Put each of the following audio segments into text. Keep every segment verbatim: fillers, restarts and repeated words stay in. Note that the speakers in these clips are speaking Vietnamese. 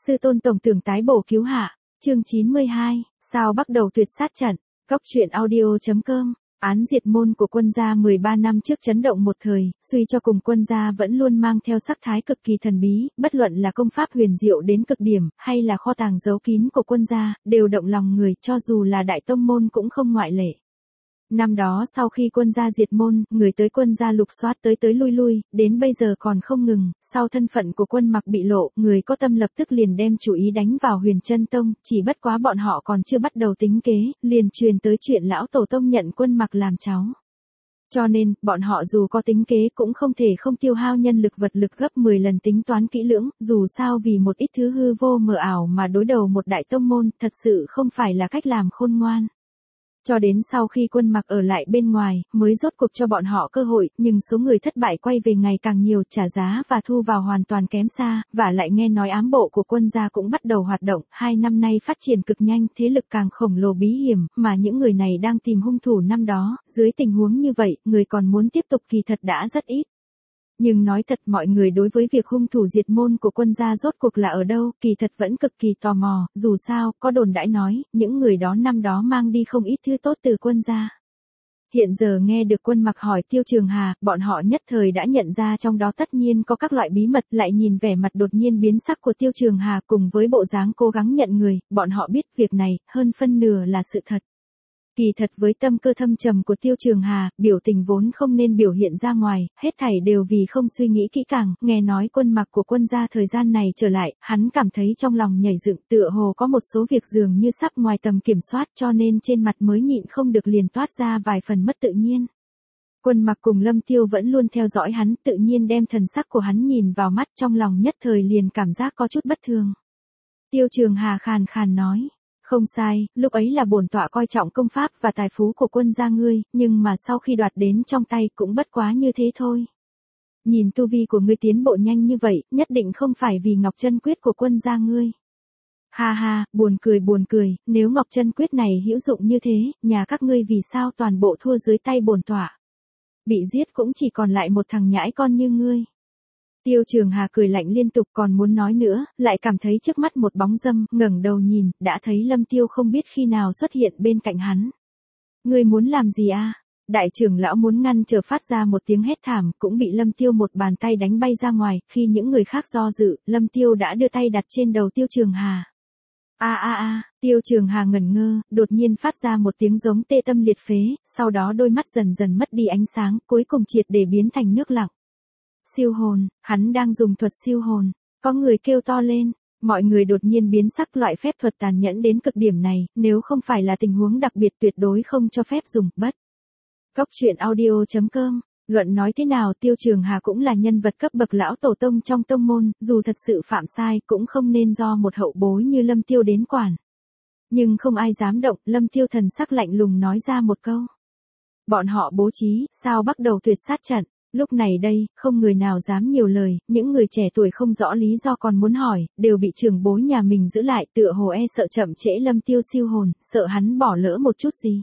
Sư tôn tổng tưởng tái bổ cứu hạ, chương chín mươi hai, sao bắt đầu tuyệt sát trận, góc truyện audio.com. Án diệt môn của Quân gia mười ba năm trước chấn động một thời, suy cho cùng Quân gia vẫn luôn mang theo sắc thái cực kỳ thần bí, bất luận là công pháp huyền diệu đến cực điểm, hay là kho tàng giấu kín của Quân gia, đều động lòng người, cho dù là đại tông môn cũng không ngoại lệ. Năm đó sau khi Quân gia diệt môn, người tới Quân gia lục soát tới tới lui lui, đến bây giờ còn không ngừng, sau thân phận của Quân Mặc bị lộ, người có tâm lập tức liền đem chủ ý đánh vào Huyền Chân Tông, chỉ bất quá bọn họ còn chưa bắt đầu tính kế, liền truyền tới chuyện lão tổ tông nhận Quân Mặc làm cháu. Cho nên, bọn họ dù có tính kế cũng không thể không tiêu hao nhân lực vật lực gấp mười lần tính toán kỹ lưỡng, dù sao vì một ít thứ hư vô mờ ảo mà đối đầu một đại tông môn, thật sự không phải là cách làm khôn ngoan. Cho đến sau khi Quân Mặc ở lại bên ngoài, mới rốt cuộc cho bọn họ cơ hội, nhưng số người thất bại quay về ngày càng nhiều, trả giá và thu vào hoàn toàn kém xa, và lại nghe nói ám bộ của Quân gia cũng bắt đầu hoạt động, hai năm nay phát triển cực nhanh, thế lực càng khổng lồ bí hiểm, mà những người này đang tìm hung thủ năm đó, dưới tình huống như vậy, người còn muốn tiếp tục kỳ thật đã rất ít. Nhưng nói thật mọi người đối với việc hung thủ diệt môn của Quân gia rốt cuộc là ở đâu, kỳ thật vẫn cực kỳ tò mò, dù sao, có đồn đãi nói, những người đó năm đó mang đi không ít thứ tốt từ Quân gia. Hiện giờ nghe được Quân Mặc hỏi Tiêu Trường Hà, bọn họ nhất thời đã nhận ra trong đó tất nhiên có các loại bí mật, lại nhìn vẻ mặt đột nhiên biến sắc của Tiêu Trường Hà cùng với bộ dáng cố gắng nhận người, bọn họ biết việc này, hơn phân nửa là sự thật. Kỳ thật với tâm cơ thâm trầm của Tiêu Trường Hà, biểu tình vốn không nên biểu hiện ra ngoài, hết thảy đều vì không suy nghĩ kỹ càng, nghe nói Quân Mặc của Quân gia thời gian này trở lại, hắn cảm thấy trong lòng nhảy dựng, tựa hồ có một số việc dường như sắp ngoài tầm kiểm soát, cho nên trên mặt mới nhịn không được liền toát ra vài phần mất tự nhiên. Quân Mặc cùng Lâm Tiêu vẫn luôn theo dõi hắn, tự nhiên đem thần sắc của hắn nhìn vào mắt, trong lòng nhất thời liền cảm giác có chút bất thường. Tiêu Trường Hà khàn khàn nói. Không sai, lúc ấy là bổn tọa coi trọng công pháp và tài phú của Quân gia ngươi, nhưng mà sau khi đoạt đến trong tay cũng bất quá như thế thôi. Nhìn tu vi của ngươi tiến bộ nhanh như vậy, nhất định không phải vì Ngọc Chân Quyết của Quân gia ngươi. Ha ha, buồn cười buồn cười, nếu Ngọc Chân Quyết này hữu dụng như thế, nhà các ngươi vì sao toàn bộ thua dưới tay bổn tọa? Bị giết cũng chỉ còn lại một thằng nhãi con như ngươi. Tiêu Trường Hà cười lạnh liên tục còn muốn nói nữa, lại cảm thấy trước mắt một bóng dâm, ngẩng đầu nhìn, đã thấy Lâm Tiêu không biết khi nào xuất hiện bên cạnh hắn. Ngươi muốn làm gì a? Đại trưởng lão muốn ngăn trở phát ra một tiếng hét thảm, cũng bị Lâm Tiêu một bàn tay đánh bay ra ngoài, khi những người khác do dự, Lâm Tiêu đã đưa tay đặt trên đầu Tiêu Trường Hà. A a a, Tiêu Trường Hà ngẩn ngơ, đột nhiên phát ra một tiếng giống tê tâm liệt phế, sau đó đôi mắt dần dần mất đi ánh sáng, cuối cùng triệt để biến thành nước lặng. Siêu hồn, hắn đang dùng thuật siêu hồn, có người kêu to lên, mọi người đột nhiên biến sắc loại phép thuật tàn nhẫn đến cực điểm này, nếu không phải là tình huống đặc biệt tuyệt đối không cho phép dùng, bất. Góc truyện audio.com, luận nói thế nào Tiêu Trường Hà cũng là nhân vật cấp bậc lão tổ tông trong tông môn, dù thật sự phạm sai cũng không nên do một hậu bối như Lâm Tiêu đến quản. Nhưng không ai dám động, Lâm Tiêu thần sắc lạnh lùng nói ra một câu. Bọn họ bố trí, sao bắt đầu tuyệt sát trận. Lúc này đây, không người nào dám nhiều lời, những người trẻ tuổi không rõ lý do còn muốn hỏi, đều bị trưởng bối nhà mình giữ lại, tựa hồ e sợ chậm trễ Lâm Tiêu siêu hồn, sợ hắn bỏ lỡ một chút gì.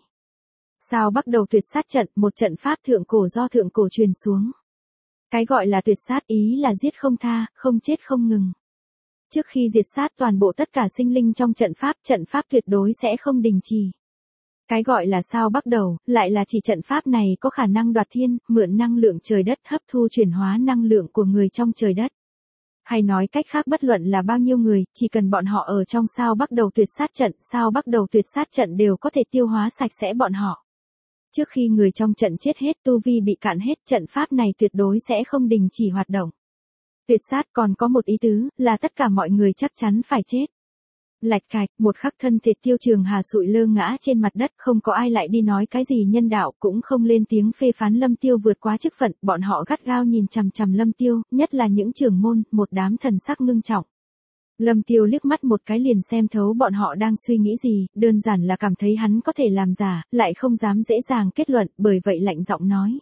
Sao bắt đầu tuyệt sát trận, một trận pháp thượng cổ do thượng cổ truyền xuống. Cái gọi là tuyệt sát ý là giết không tha, không chết không ngừng. Trước khi diệt sát toàn bộ tất cả sinh linh trong trận pháp, trận pháp tuyệt đối sẽ không đình chỉ. Cái gọi là sao bắt đầu, lại là chỉ trận pháp này có khả năng đoạt thiên, mượn năng lượng trời đất hấp thu chuyển hóa năng lượng của người trong trời đất. Hay nói cách khác bất luận là bao nhiêu người, chỉ cần bọn họ ở trong sao bắt đầu tuyệt sát trận, sao bắt đầu tuyệt sát trận đều có thể tiêu hóa sạch sẽ bọn họ. Trước khi người trong trận chết hết tu vi bị cạn hết, trận pháp này tuyệt đối sẽ không đình chỉ hoạt động. Tuyệt sát còn có một ý tứ, là tất cả mọi người chắc chắn phải chết. Lạch cạch, một khắc thân thể Tiêu Trường Hà sụi lơ ngã trên mặt đất, không có ai lại đi nói cái gì nhân đạo, cũng không lên tiếng phê phán Lâm Tiêu vượt quá chức phận, bọn họ gắt gao nhìn chằm chằm Lâm Tiêu, nhất là những trưởng môn, một đám thần sắc ngưng trọng. Lâm Tiêu liếc mắt một cái liền xem thấu bọn họ đang suy nghĩ gì, đơn giản là cảm thấy hắn có thể làm giả, lại không dám dễ dàng kết luận, bởi vậy lạnh giọng nói.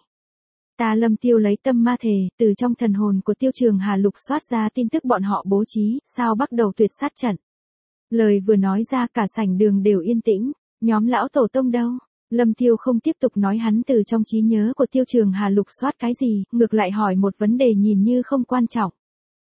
Ta Lâm Tiêu lấy tâm ma thề, từ trong thần hồn của Tiêu Trường Hà lục soát ra tin tức bọn họ bố trí, sao bắt đầu tuyệt sát trận. Lời vừa nói ra cả sảnh đường đều yên tĩnh, nhóm lão tổ tông đâu? Lâm Tiêu không tiếp tục nói hắn từ trong trí nhớ của Tiêu Trường Hà lục soát cái gì, ngược lại hỏi một vấn đề nhìn như không quan trọng.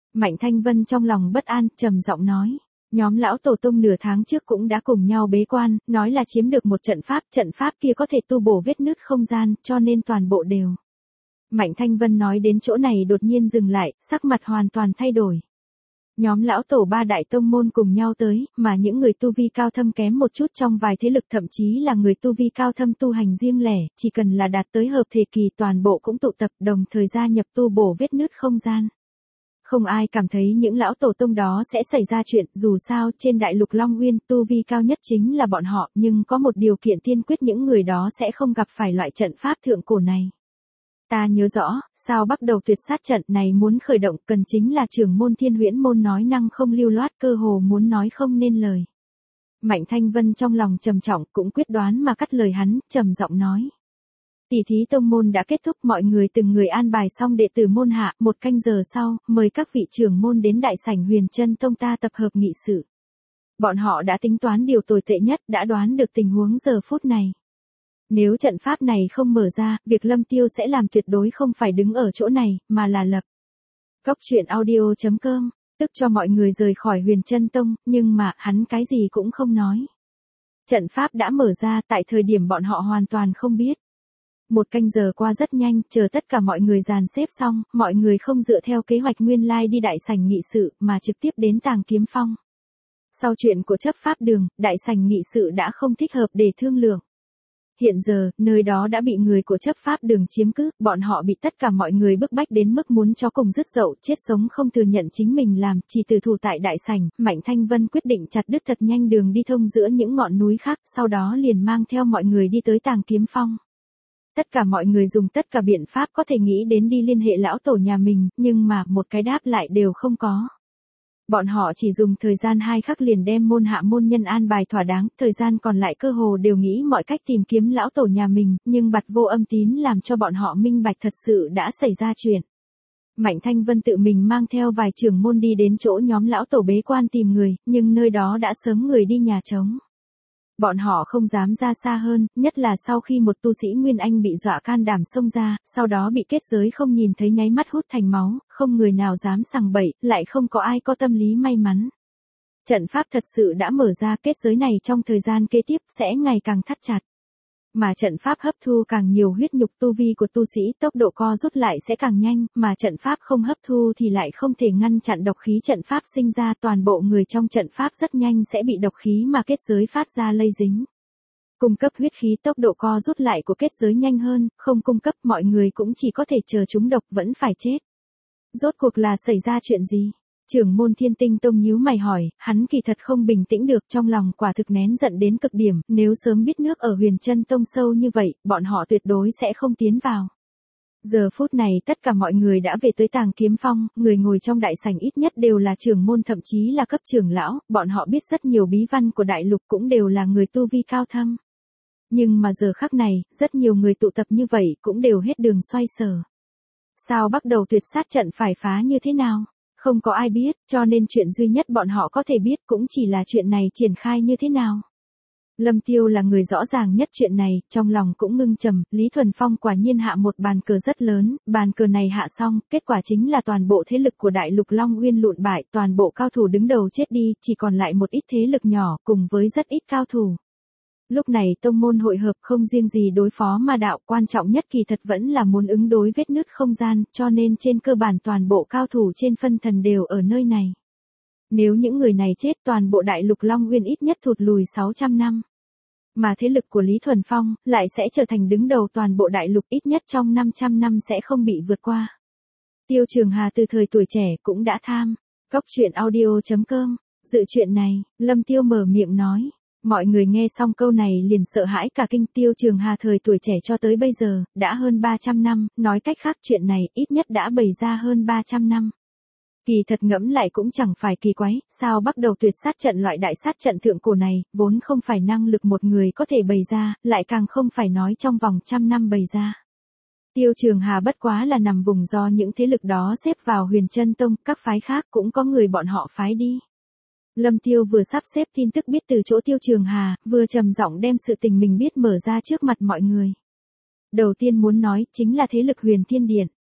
Mạnh Thanh Vân trong lòng bất an, trầm giọng nói. Nhóm lão tổ tông nửa tháng trước cũng đã cùng nhau bế quan, nói là chiếm được một trận pháp, trận pháp kia có thể tu bổ vết nứt không gian, cho nên toàn bộ đều. Mạnh Thanh Vân nói đến chỗ này đột nhiên dừng lại, sắc mặt hoàn toàn thay đổi. Nhóm lão tổ ba đại tông môn cùng nhau tới, mà những người tu vi cao thâm kém một chút trong vài thế lực thậm chí là người tu vi cao thâm tu hành riêng lẻ, chỉ cần là đạt tới hợp thể kỳ toàn bộ cũng tụ tập đồng thời gia nhập tu bổ vết nứt không gian. Không ai cảm thấy những lão tổ tông đó sẽ xảy ra chuyện, dù sao trên đại lục Long Nguyên tu vi cao nhất chính là bọn họ, nhưng có một điều kiện tiên quyết những người đó sẽ không gặp phải loại trận pháp thượng cổ này. Ta nhớ rõ, sao bắt đầu tuyệt sát trận này muốn khởi động cần chính là trưởng môn Thiên Huyễn môn nói năng không lưu loát cơ hồ muốn nói không nên lời. Mạnh Thanh Vân trong lòng trầm trọng cũng quyết đoán mà cắt lời hắn, trầm giọng nói. Tỷ thí tông môn đã kết thúc mọi người từng người an bài xong đệ tử môn hạ, một canh giờ sau, mời các vị trưởng môn đến đại sảnh Huyền Chân Tông ta tập hợp nghị sự. Bọn họ đã tính toán điều tồi tệ nhất, đã đoán được tình huống giờ phút này. Nếu trận pháp này không mở ra, việc Lâm Tiêu sẽ làm tuyệt đối không phải đứng ở chỗ này, mà là lập. Cốc truyện audio chấm com, tức cho mọi người rời khỏi Huyền Chân Tông, nhưng mà, hắn cái gì cũng không nói. Trận pháp đã mở ra tại thời điểm bọn họ hoàn toàn không biết. Một canh giờ qua rất nhanh, chờ tất cả mọi người dàn xếp xong, mọi người không dựa theo kế hoạch nguyên lai đi đại sảnh nghị sự, mà trực tiếp đến Tàng Kiếm Phong. Sau chuyện của chấp pháp đường, đại sảnh nghị sự đã không thích hợp để thương lượng. Hiện giờ, nơi đó đã bị người của chấp pháp đường chiếm cứ, bọn họ bị tất cả mọi người bức bách đến mức muốn cho cùng dứt dậu, chết sống không thừa nhận chính mình làm, chỉ từ thủ tại đại sảnh, Mạnh Thanh Vân quyết định chặt đứt thật nhanh đường đi thông giữa những ngọn núi khác, sau đó liền mang theo mọi người đi tới Tàng Kiếm Phong. Tất cả mọi người dùng tất cả biện pháp có thể nghĩ đến đi liên hệ lão tổ nhà mình, nhưng mà một cái đáp lại đều không có. Bọn họ chỉ dùng thời gian hai khắc liền đem môn hạ môn nhân an bài thỏa đáng, thời gian còn lại cơ hồ đều nghĩ mọi cách tìm kiếm lão tổ nhà mình, nhưng bặt vô âm tín làm cho bọn họ minh bạch thật sự đã xảy ra chuyện. Mạnh Thanh Vân tự mình mang theo vài trưởng môn đi đến chỗ nhóm lão tổ bế quan tìm người, nhưng nơi đó đã sớm người đi nhà trống. Bọn họ không dám ra xa hơn, nhất là sau khi một tu sĩ Nguyên Anh bị dọa can đảm xông ra, sau đó bị kết giới không nhìn thấy nháy mắt hút thành máu, không người nào dám sằng bậy, lại không có ai có tâm lý may mắn. Trận pháp thật sự đã mở ra, kết giới này trong thời gian kế tiếp sẽ ngày càng thắt chặt. Mà trận pháp hấp thu càng nhiều huyết nhục tu vi của tu sĩ, tốc độ co rút lại sẽ càng nhanh, mà trận pháp không hấp thu thì lại không thể ngăn chặn độc khí trận pháp sinh ra, toàn bộ người trong trận pháp rất nhanh sẽ bị độc khí mà kết giới phát ra lây dính. Cung cấp huyết khí, tốc độ co rút lại của kết giới nhanh hơn, không cung cấp mọi người cũng chỉ có thể chờ chúng độc vẫn phải chết. Rốt cuộc là xảy ra chuyện gì? Trưởng môn Thiên Tinh Tông nhíu mày hỏi, hắn kỳ thật không bình tĩnh được, trong lòng quả thực nén giận đến cực điểm, nếu sớm biết nước ở Huyền Chân Tông sâu như vậy, bọn họ tuyệt đối sẽ không tiến vào. Giờ phút này tất cả mọi người đã về tới Tàng Kiếm Phong, người ngồi trong đại sảnh ít nhất đều là trưởng môn thậm chí là cấp trưởng lão, bọn họ biết rất nhiều bí văn của đại lục cũng đều là người tu vi cao thâm. Nhưng mà giờ khắc này, rất nhiều người tụ tập như vậy cũng đều hết đường xoay sở. Sao bắt đầu tuyệt sát trận phải phá như thế nào? Không có ai biết, cho nên chuyện duy nhất bọn họ có thể biết cũng chỉ là chuyện này triển khai như thế nào. Lâm Tiêu là người rõ ràng nhất chuyện này, trong lòng cũng ngưng trầm, Lý Thuần Phong quả nhiên hạ một bàn cờ rất lớn, bàn cờ này hạ xong, kết quả chính là toàn bộ thế lực của đại lục Long Nguyên lụn bại, toàn bộ cao thủ đứng đầu chết đi, chỉ còn lại một ít thế lực nhỏ, cùng với rất ít cao thủ. Lúc này tông môn hội hợp không riêng gì đối phó ma đạo, quan trọng nhất kỳ thật vẫn là muốn ứng đối vết nứt không gian, cho nên trên cơ bản toàn bộ cao thủ trên phân thần đều ở nơi này. Nếu những người này chết toàn bộ đại lục Long Nguyên ít nhất thụt lùi sáu trăm năm. Mà thế lực của Lý Thuần Phong lại sẽ trở thành đứng đầu toàn bộ đại lục ít nhất trong năm trăm năm sẽ không bị vượt qua. Tiêu Trường Hà từ thời tuổi trẻ cũng đã tham. Cốc truyện audio chấm com. Dự chuyện này, Lâm Tiêu mở miệng nói. Mọi người nghe xong câu này liền sợ hãi cả kinh. Tiêu Trường Hà thời tuổi trẻ cho tới bây giờ, đã hơn ba trăm năm, nói cách khác chuyện này ít nhất đã bày ra hơn ba trăm năm. Kỳ thật ngẫm lại cũng chẳng phải kỳ quái, sao bắt đầu tuyệt sát trận loại đại sát trận thượng cổ này, vốn không phải năng lực một người có thể bày ra, lại càng không phải nói trong vòng trăm năm bày ra. Tiêu Trường Hà bất quá là nằm vùng do những thế lực đó xếp vào Huyền Chân Tông, các phái khác cũng có người bọn họ phái đi. Lâm Tiêu vừa sắp xếp tin tức biết từ chỗ Tiêu Trường Hà, vừa trầm giọng đem sự tình mình biết mở ra trước mặt mọi người. Đầu tiên muốn nói chính là thế lực Huyền Thiên Điện.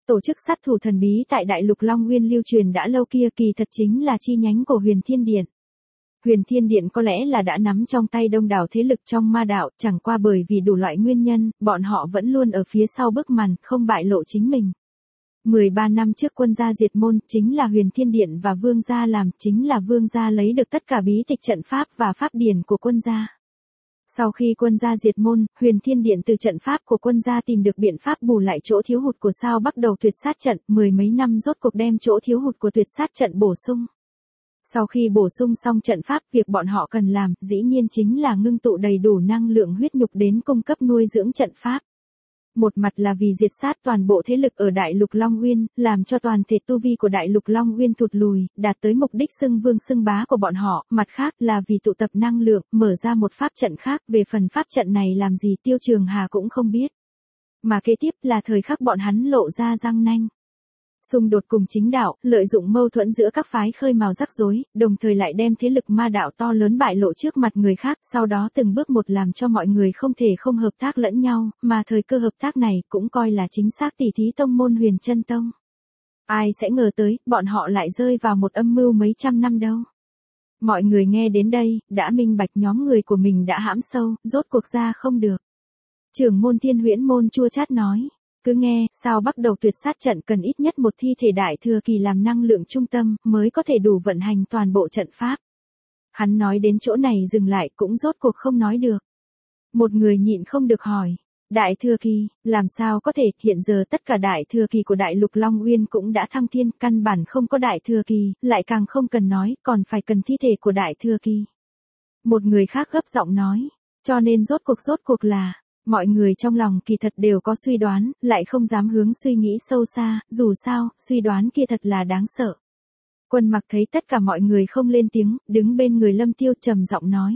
Tổ chức sát thủ thần bí tại Đại Lục Long Nguyên lưu truyền đã lâu kia kỳ thật chính là chi nhánh của Huyền Thiên Điện. Huyền Thiên Điện có lẽ là đã nắm trong tay đông đảo thế lực trong ma đạo, chẳng qua bởi vì đủ loại nguyên nhân, bọn họ vẫn luôn ở phía sau bức màn, không bại lộ chính mình. mười ba năm trước quân gia diệt môn, chính là Huyền Thiên Điện và Vương gia làm, chính là Vương gia lấy được tất cả bí tịch trận pháp và pháp điển của quân gia. Sau khi quân gia diệt môn, Huyền Thiên Điện từ trận pháp của quân gia tìm được biện pháp bù lại chỗ thiếu hụt của sao bắt đầu tuyệt sát trận, mười mấy năm rốt cuộc đem chỗ thiếu hụt của tuyệt sát trận bổ sung. Sau khi bổ sung xong trận pháp, việc bọn họ cần làm, dĩ nhiên chính là ngưng tụ đầy đủ năng lượng huyết nhục đến cung cấp nuôi dưỡng trận pháp. Một mặt là vì diệt sát toàn bộ thế lực ở Đại Lục Long Nguyên, làm cho toàn thể tu vi của Đại Lục Long Nguyên thụt lùi, đạt tới mục đích xưng vương xưng bá của bọn họ, mặt khác là vì tụ tập năng lượng, mở ra một pháp trận khác, về phần pháp trận này làm gì Tiêu Trường Hà cũng không biết. Mà kế tiếp là thời khắc bọn hắn lộ ra răng nanh. Xung đột cùng chính đạo, lợi dụng mâu thuẫn giữa các phái khơi mào rắc rối, đồng thời lại đem thế lực ma đạo to lớn bại lộ trước mặt người khác, sau đó từng bước một làm cho mọi người không thể không hợp tác lẫn nhau, mà thời cơ hợp tác này cũng coi là chính xác tỉ thí tông môn Huyền Chân Tông. Ai sẽ ngờ tới, bọn họ lại rơi vào một âm mưu mấy trăm năm đâu. Mọi người nghe đến đây, đã minh bạch nhóm người của mình đã hãm sâu, rốt cuộc ra không được. Trưởng môn Thiên Huyễn Môn chua chát nói. Cứ nghe, sao bắt đầu tuyệt sát trận cần ít nhất một thi thể đại thừa kỳ làm năng lượng trung tâm, mới có thể đủ vận hành toàn bộ trận pháp. Hắn nói đến chỗ này dừng lại cũng rốt cuộc không nói được. Một người nhịn không được hỏi, đại thừa kỳ, làm sao có thể, hiện giờ tất cả đại thừa kỳ của Đại Lục Long Nguyên cũng đã thăng thiên, căn bản không có đại thừa kỳ, lại càng không cần nói, còn phải cần thi thể của đại thừa kỳ. Một người khác gấp giọng nói, cho nên rốt cuộc rốt cuộc là... Mọi người trong lòng kỳ thật đều có suy đoán, lại không dám hướng suy nghĩ sâu xa, dù sao, suy đoán kia thật là đáng sợ. Quân Mặc thấy tất cả mọi người không lên tiếng, đứng bên người Lâm Tiêu trầm giọng nói.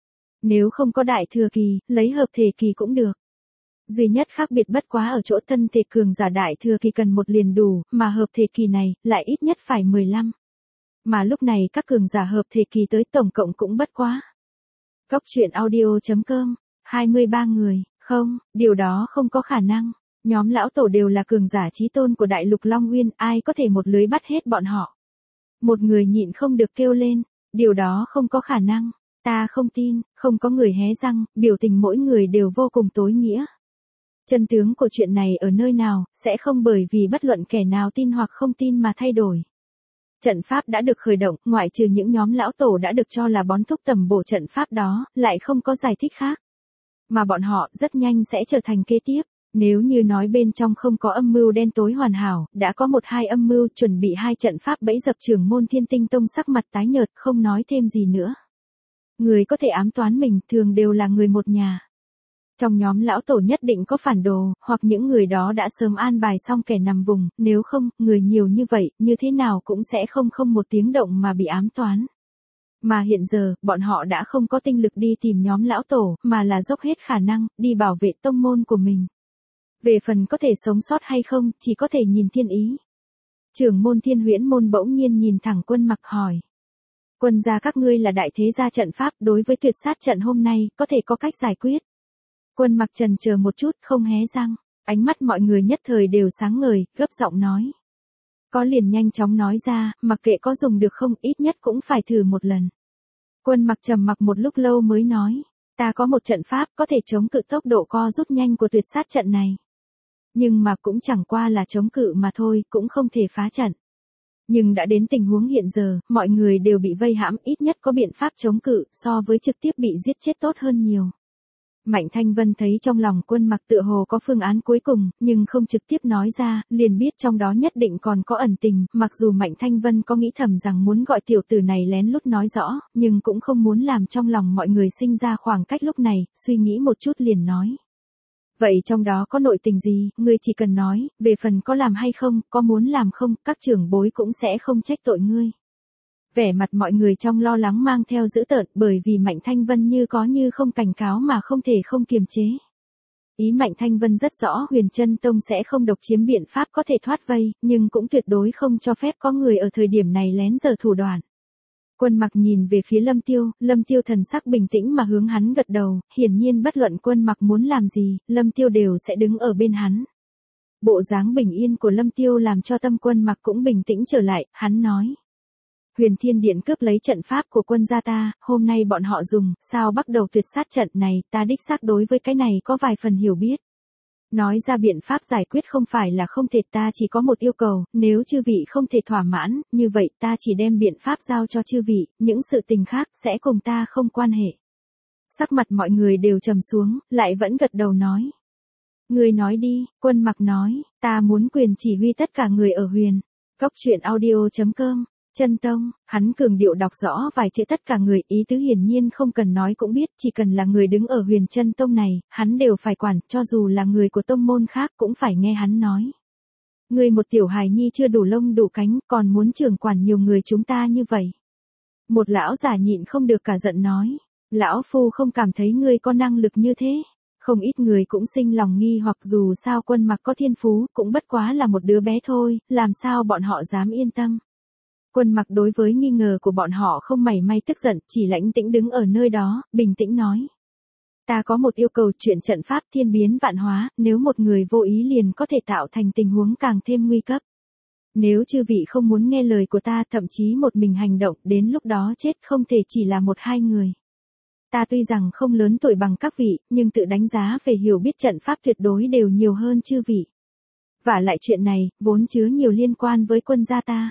Nếu không có đại thừa kỳ, lấy hợp thể kỳ cũng được. Duy nhất khác biệt bất quá ở chỗ thân thể cường giả đại thừa kỳ cần một liền đủ, mà hợp thể kỳ này, lại ít nhất phải mười lăm. Mà lúc này các cường giả hợp thể kỳ tới tổng cộng cũng bất quá. Góc truyện audio chấm com, hai mươi ba người. Không, điều đó không có khả năng. Nhóm lão tổ đều là cường giả chí tôn của Đại Lục Long Nguyên, ai có thể một lưới bắt hết bọn họ. Một người nhịn không được kêu lên, điều đó không có khả năng. Ta không tin, không có người hé răng, biểu tình mỗi người đều vô cùng tối nghĩa. Chân tướng của chuyện này ở nơi nào, sẽ không bởi vì bất luận kẻ nào tin hoặc không tin mà thay đổi. Trận pháp đã được khởi động, ngoại trừ những nhóm lão tổ đã được cho là bón thúc tầm bổ trận pháp đó, lại không có giải thích khác. Mà bọn họ rất nhanh sẽ trở thành kế tiếp. Nếu như nói bên trong không có âm mưu đen tối hoàn hảo, đã có một hai âm mưu chuẩn bị hai trận pháp bẫy dập trưởng môn Thiên Tinh Tông sắc mặt tái nhợt không nói thêm gì nữa. Người có thể ám toán mình thường đều là người một nhà. Trong nhóm lão tổ nhất định có phản đồ, hoặc những người đó đã sớm an bài xong kẻ nằm vùng, nếu không, người nhiều như vậy, như thế nào cũng sẽ không không một tiếng động mà bị ám toán. Mà hiện giờ, bọn họ đã không có tinh lực đi tìm nhóm lão tổ, mà là dốc hết khả năng, đi bảo vệ tông môn của mình. Về phần có thể sống sót hay không, chỉ có thể nhìn thiên ý. Trưởng môn Thiên Huyễn Môn bỗng nhiên nhìn thẳng Quân Mặc hỏi. Quân gia các ngươi là đại thế gia trận pháp, đối với tuyệt sát trận hôm nay, có thể có cách giải quyết. Quân Mặc chần chờ một chút, không hé răng. Ánh mắt mọi người nhất thời đều sáng ngời, gấp giọng nói. Có liền nhanh chóng nói ra, mặc kệ có dùng được không, ít nhất cũng phải thử một lần. Quân Mặc trầm mặc một lúc lâu mới nói, ta có một trận pháp có thể chống cự tốc độ co rút nhanh của tuyệt sát trận này. Nhưng mà cũng chẳng qua là chống cự mà thôi, cũng không thể phá trận. Nhưng đã đến tình huống hiện giờ, mọi người đều bị vây hãm, ít nhất có biện pháp chống cự, so với trực tiếp bị giết chết tốt hơn nhiều. Mạnh Thanh Vân thấy trong lòng Quân Mặc tựa hồ có phương án cuối cùng, nhưng không trực tiếp nói ra, liền biết trong đó nhất định còn có ẩn tình, mặc dù Mạnh Thanh Vân có nghĩ thầm rằng muốn gọi tiểu tử này lén lút nói rõ, nhưng cũng không muốn làm trong lòng mọi người sinh ra khoảng cách lúc này, suy nghĩ một chút liền nói. Vậy trong đó có nội tình gì, ngươi chỉ cần nói, về phần có làm hay không, có muốn làm không, các trưởng bối cũng sẽ không trách tội ngươi. Vẻ mặt mọi người trong lo lắng mang theo dữ tợn, bởi vì Mạnh Thanh Vân như có như không cảnh cáo mà không thể không kiềm chế. Ý Mạnh Thanh Vân rất rõ Huyền Chân Tông sẽ không độc chiếm biện pháp có thể thoát vây, nhưng cũng tuyệt đối không cho phép có người ở thời điểm này lén giở thủ đoạn. Quân Mặc nhìn về phía Lâm Tiêu, Lâm Tiêu thần sắc bình tĩnh mà hướng hắn gật đầu, hiển nhiên bất luận Quân Mặc muốn làm gì, Lâm Tiêu đều sẽ đứng ở bên hắn. Bộ dáng bình yên của Lâm Tiêu làm cho tâm Quân Mặc cũng bình tĩnh trở lại, hắn nói. Huyền Thiên Điện cướp lấy trận pháp của quân gia ta, hôm nay bọn họ dùng, sao bắt đầu tuyệt sát trận này, ta đích xác đối với cái này có vài phần hiểu biết. Nói ra biện pháp giải quyết không phải là không thể, ta chỉ có một yêu cầu, nếu chư vị không thể thỏa mãn, như vậy ta chỉ đem biện pháp giao cho chư vị, những sự tình khác sẽ cùng ta không quan hệ. Sắc mặt mọi người đều trầm xuống, lại vẫn gật đầu nói. Người nói đi, Quân Mặc nói, ta muốn quyền chỉ huy tất cả người ở Huyền. Cốc truyện audio chấm com, Chân Tông, hắn cường điệu đọc rõ vài chữ tất cả người, ý tứ hiển nhiên không cần nói cũng biết, chỉ cần là người đứng ở Huyền Chân Tông này, hắn đều phải quản, cho dù là người của tông môn khác cũng phải nghe hắn nói. Người một tiểu hài nhi chưa đủ lông đủ cánh, còn muốn trưởng quản nhiều người chúng ta như vậy. Một lão giả nhịn không được cả giận nói, lão phu không cảm thấy ngươi có năng lực như thế. Không ít người cũng sinh lòng nghi hoặc dù sao Quân Mặc có thiên phú, cũng bất quá là một đứa bé thôi, làm sao bọn họ dám yên tâm. Quân Mặc đối với nghi ngờ của bọn họ không mảy may tức giận, chỉ lãnh tĩnh đứng ở nơi đó, bình tĩnh nói. Ta có một yêu cầu, chuyện trận pháp thiên biến vạn hóa, nếu một người vô ý liền có thể tạo thành tình huống càng thêm nguy cấp. Nếu chư vị không muốn nghe lời của ta, thậm chí một mình hành động, đến lúc đó chết không thể chỉ là một hai người. Ta tuy rằng không lớn tuổi bằng các vị, nhưng tự đánh giá về hiểu biết trận pháp tuyệt đối đều nhiều hơn chư vị. Và lại chuyện này, vốn chứa nhiều liên quan với quân gia ta.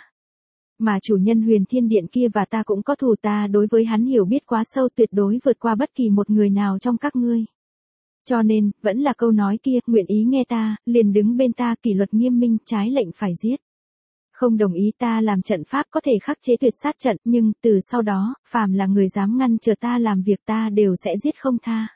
Mà chủ nhân Huyền Thiên Điện kia và ta cũng có thù, ta đối với hắn hiểu biết quá sâu, tuyệt đối vượt qua bất kỳ một người nào trong các ngươi. Cho nên, vẫn là câu nói kia, nguyện ý nghe ta, liền đứng bên ta, kỷ luật nghiêm minh, trái lệnh phải giết. Không đồng ý ta làm trận pháp có thể khắc chế tuyệt sát trận, nhưng từ sau đó, phàm là người dám ngăn trở ta làm việc ta đều sẽ giết không tha.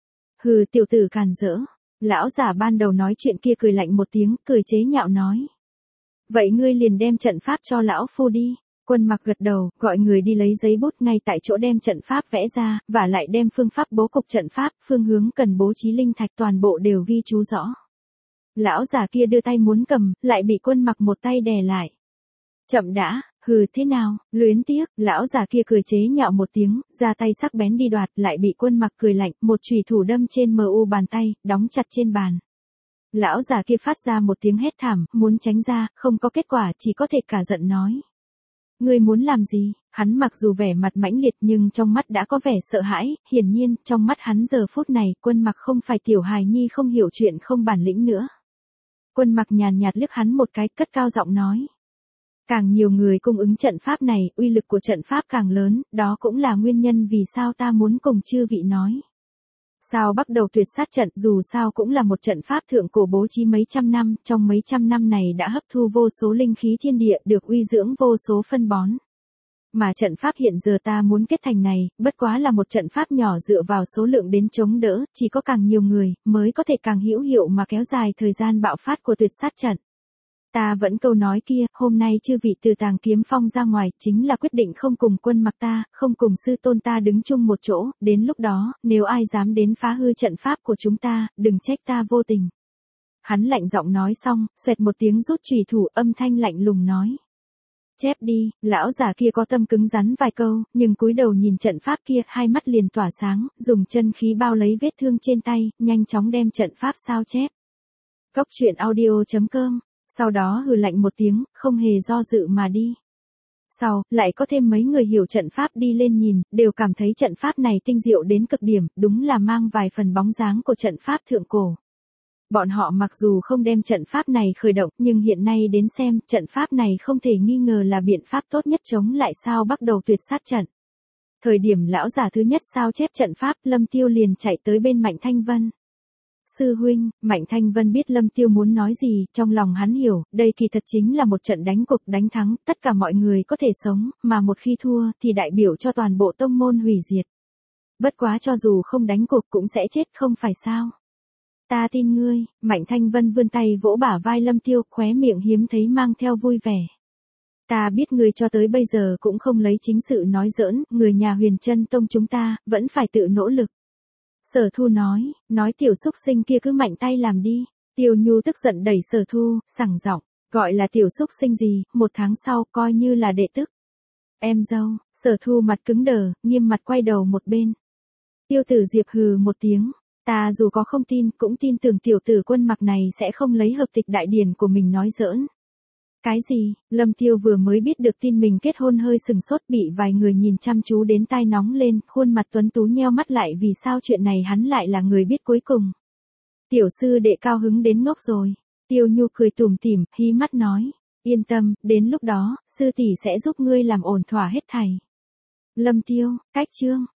Hừ, tiểu tử càn rỡ. Lão giả ban đầu nói chuyện kia cười lạnh một tiếng, cười chế nhạo nói. Vậy ngươi liền đem trận pháp cho lão phu đi. Quân Mặc gật đầu, gọi người đi lấy giấy bút ngay tại chỗ đem trận pháp vẽ ra, và lại đem phương pháp bố cục trận pháp, phương hướng cần bố trí linh thạch toàn bộ đều ghi chú rõ. Lão già kia đưa tay muốn cầm, lại bị Quân Mặc một tay đè lại. Chậm đã, hừ thế nào, luyến tiếc, lão già kia cười chế nhạo một tiếng, ra tay sắc bén đi đoạt, lại bị Quân Mặc cười lạnh, một chùy thủ đâm trên mờ u bàn tay, đóng chặt trên bàn. Lão già kia phát ra một tiếng hét thảm, muốn tránh ra, không có kết quả, chỉ có thể cả giận nói. Ngươi muốn làm gì? Hắn mặc dù vẻ mặt mãnh liệt nhưng trong mắt đã có vẻ sợ hãi, hiển nhiên, trong mắt hắn giờ phút này, Quân Mặc không phải tiểu hài nhi không hiểu chuyện không bản lĩnh nữa. Quân Mặc nhàn nhạt liếc hắn một cái, cất cao giọng nói. Càng nhiều người cung ứng trận pháp này, uy lực của trận pháp càng lớn, đó cũng là nguyên nhân vì sao ta muốn cùng chư vị nói. Sao bắt đầu tuyệt sát trận, dù sao cũng là một trận pháp thượng cổ bố trí mấy trăm năm, trong mấy trăm năm này đã hấp thu vô số linh khí thiên địa, được uy dưỡng vô số phân bón. Mà trận pháp hiện giờ ta muốn kết thành này, bất quá là một trận pháp nhỏ dựa vào số lượng đến chống đỡ, chỉ có càng nhiều người, mới có thể càng hữu hiệu mà kéo dài thời gian bạo phát của tuyệt sát trận. Ta vẫn câu nói kia, hôm nay chư vị từ Tàng Kiếm Phong ra ngoài, chính là quyết định không cùng Quân Mặc ta, không cùng sư tôn ta đứng chung một chỗ, đến lúc đó, nếu ai dám đến phá hư trận pháp của chúng ta, đừng trách ta vô tình. Hắn lạnh giọng nói xong, xoẹt một tiếng rút chùy thủ, âm thanh lạnh lùng nói. Chép đi, lão già kia có tâm cứng rắn vài câu, nhưng cúi đầu nhìn trận pháp kia, hai mắt liền tỏa sáng, dùng chân khí bao lấy vết thương trên tay, nhanh chóng đem trận pháp sao chép. Cốc truyện audio chấm com. Sau đó hừ lạnh một tiếng, không hề do dự mà đi. Sau, lại có thêm mấy người hiểu trận pháp đi lên nhìn, đều cảm thấy trận pháp này tinh diệu đến cực điểm, đúng là mang vài phần bóng dáng của trận pháp thượng cổ. Bọn họ mặc dù không đem trận pháp này khởi động, nhưng hiện nay đến xem, trận pháp này không thể nghi ngờ là biện pháp tốt nhất chống lại sao bắt đầu tuyệt sát trận. Thời điểm lão giả thứ nhất sao chép trận pháp, Lâm Tiêu liền chạy tới bên Mạnh Thanh Vân. Sư huynh, Mạnh Thanh Vân biết Lâm Tiêu muốn nói gì, trong lòng hắn hiểu, đây kỳ thật chính là một trận đánh cuộc, đánh thắng, tất cả mọi người có thể sống, mà một khi thua, thì đại biểu cho toàn bộ tông môn hủy diệt. Bất quá cho dù không đánh cuộc cũng sẽ chết không phải sao. Ta tin ngươi, Mạnh Thanh Vân vươn tay vỗ bả vai Lâm Tiêu, khóe miệng hiếm thấy mang theo vui vẻ. Ta biết ngươi cho tới bây giờ cũng không lấy chính sự nói giỡn, người nhà Huyền Chân Tông chúng ta, vẫn phải tự nỗ lực. Sở Thu nói, nói tiểu xúc sinh kia cứ mạnh tay làm đi. Tiêu Nhu tức giận đẩy Sở Thu, sẳng giọng, gọi là tiểu xúc sinh gì, một tháng sau coi như là đệ tức. Em dâu, Sở Thu mặt cứng đờ, nghiêm mặt quay đầu một bên. Tiêu Tử Diệp hừ một tiếng, Ta dù có không tin, cũng tin tưởng tiểu tử Quân Mặc này sẽ không lấy hợp tịch đại điển của mình nói giỡn. Cái gì? Lâm Tiêu vừa mới biết được tin mình kết hôn hơi sừng sốt, bị vài người nhìn chăm chú đến tai nóng lên, khuôn mặt tuấn tú nheo mắt lại, vì sao chuyện này hắn lại là người biết cuối cùng. Tiểu sư đệ cao hứng đến ngốc rồi. Tiêu Nhu cười tủm tỉm, hí mắt nói. Yên tâm, đến lúc đó, sư tỷ sẽ giúp ngươi làm ổn thỏa hết thảy. Lâm Tiêu, cách chương.